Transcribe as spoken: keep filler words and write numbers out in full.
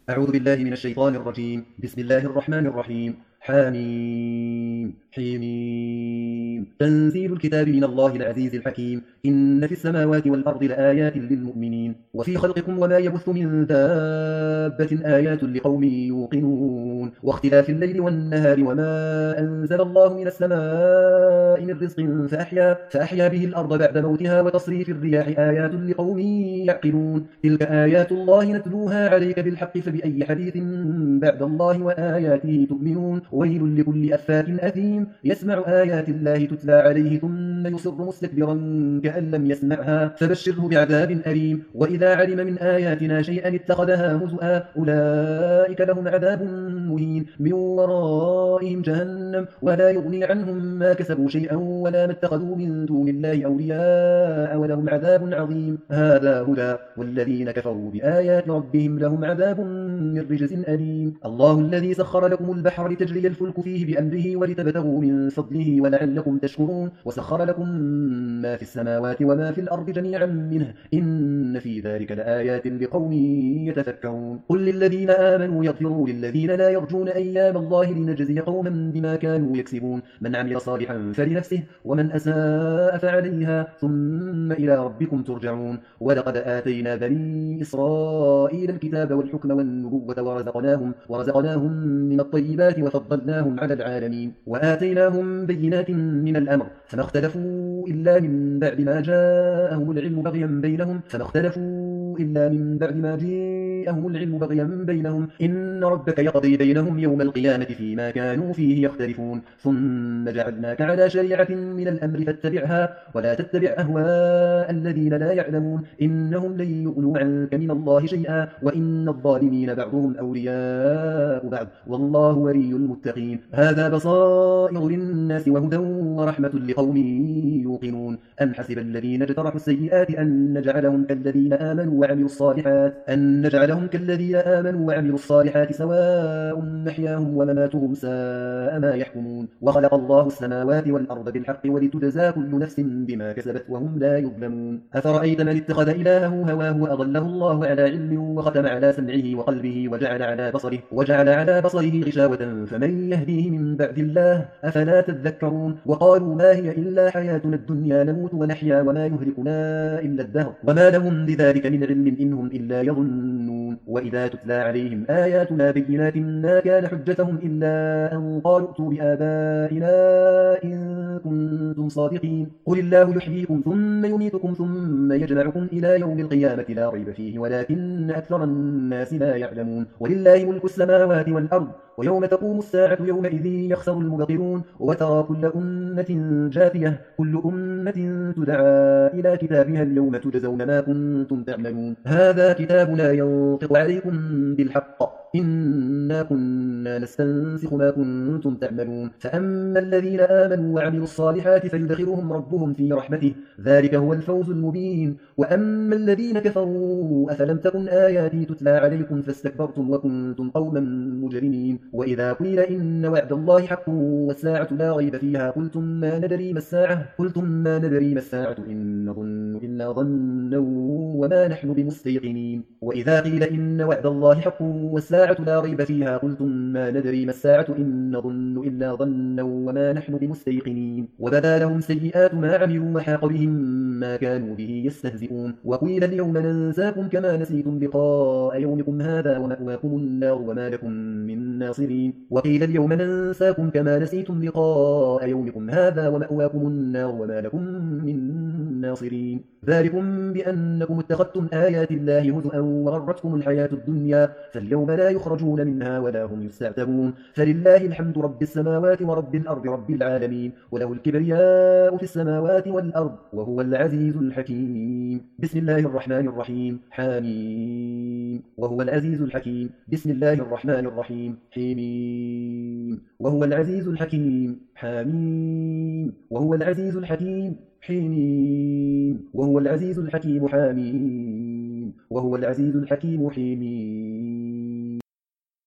أعوذ بالله من الشيطان الرجيم. بسم الله الرحمن الرحيم. حاميم حميم تنزيل الكتاب من الله العزيز الحكيم. إن في السماوات والأرض لآيات للمؤمنين وفي خلقكم وما يبث من دابة آيات لقوم يوقنون واختلاف الليل والنهار وما أنزل الله من السماء من رزق فأحيا, فأحيا به الأرض بعد موتها وتصريف الرياح آيات لقوم يعقلون. تلك آيات الله نتلوها عليك بالحق فبأي حديث بعد الله وآياته تؤمنون. ويل لكل أفاك أثيم يسمع آيات الله تتلى عليه ثم يصر مستكبرا كأن لم يسمعها فبشره بعذاب أليم. وإذا علم من آياتنا شيئا اتخذها هزؤا أولئك لهم عذاب مهين من ورائهم جهنم ولا يغني عنهم ما كسبوا شيئا ولا ما اتخذوا من دون الله أولياء ولهم عذاب عظيم. هذا هدى والذين كفروا بآيات ربهم لهم عذاب من رجز أليم. الله الذي سخر لكم البحر لتجري الفلك فيه بأمره ولتبتغوا من فضله ولعلكم تشكرون. وسخر لكم ما في السماوات وما في الأرض جميعا منه إن في ذلك لآيات لقوم يتفكرون. قل للذين آمنوا يغفروا للذين لا يرجون أيام الله لنجزي قوما بما كانوا يكسبون. من عمل صالحا فلنفسه ومن أساء فعليها ثم إلى ربكم ترجعون. ولقد آتينا بني إسرائيل الكتاب والحكم والنبوة ورزقناهم, ورزقناهم من الطيبات وفضلناهم على العالمين وآتيناهم بينات من الأمر فما اختلفوا إلا من بعد ما جاءهم العلم بغيا بينهم فما اختلفوا إلا من بعد ما جاءهم العلم بغيا بينهم إن ربك يقضي بينهم يوم القيامة فيما كانوا فيه يختلفون. ثم جعلناك على شريعة من الأمر فاتبعها ولا تتبع أهواء الذين لا يعلمون إنهم لن يغنوا عنك من الله شيئا وإن الظالمين بعضهم أولياء بعض والله ولي المتقين. هذا بصائر للناس وهدى ورحمة لقوم يوقنون. أم حسب الذين اجترحوا السيئات أن نجعلهم كالذين آمنوا وعملوا الصالحات أن نجعلهم كالذين آمنوا وعملوا الصالحات سواء محياهم ومماتهم ساء ما يحكمون. وخلق الله السماوات والأرض بالحق ولتجزى كل نفس بما كسبت وهم لا يظلمون. أفرأيت من اتخذ إلهه هواه وأضله الله على علم وختم على سمعه وقلبه وجعل على بصره وجعل على بصره غشاوة فمن يهديه من بعد الله أفلا تذكرون. وقالوا ما هي إلا حياتنا الدنيا نموت ونحيا وما يهلكنا إلا الدهر وما لهم بذلك من علم إنهم إلا يظنون. وإذا تتلى عليهم آياتنا بينات ما كان حجتهم إلا أن قالوا ائتوا بآبائنا إن كنتم صادقين. قل الله يحييكم ثم يميتكم ثم يجمعكم إلى يوم القيامة لا ريب فيه ولكن أكثر الناس لا يعلمون. ولله ملك السماوات والأرض ويوم تقوم الساعة يومئذ يخسر المبطلون. وترى كل أمة جاثية كل أمة تدعى إلى كتابها اليوم تجزون ما كنتم تعملون. هذا كتابنا ينطق عليكم بالحق إنا كنا نستنسخ ما كنتم تعملون. فأما الذين آمنوا وعملوا الصالحات فيدخلهم ربهم في رحمته ذلك هو الفوز المبين. وأما الذين كفروا أفلم تكن آياتي تتلى عليكم فاستكبرتم وكنتم قوما مجرمين. وإذا قيل إن وعد الله حق والساعة لا ريب فيها قلتم ما ندري ما الساعة قلتم ما ندري ما الساعة إن نظن إلا ظنا وما نحن بمستيقنين. وإذا قيل إن وعد الله حق والساعة لا ريب فيها قلتم ما ندري ما الساعة إن نظن إلا ظنا وما نحن بمستيقنين. وبدا لهم سيئات ما عملوا وحاق بهم ما كانوا به يستهزئون. وقيل اليوم ننساكم كما نسيتم لقاء يومكم هذا ومأواكم النار وما لكم من ناصرين. وقيل اليوم ننساكم كما نسيتم لقاء يومكم هذا ومأواكم النار وما لكم من ناصرين. ذلكم بأنكم اتخذتم آيات الله هزءا وغرتكم الحياة الدنيا فاليوم لا يخرجون منها ولا هم يستعتبون. فلله الحمد رب السماوات ورب الأرض رب العالمين وله الكبرياء في السماوات والأرض وهو العزيز الحكيم. بسم الله الرحمن الرحيم. حميم وهو العزيز الحكيم. بسم الله الرحمن الرحيم. حميم وهو العزيز الحكيم. حميم وهو العزيز الحكيم. حميم وهو العزيز الحكيم. حميم وهو العزيز الحكيم. حميم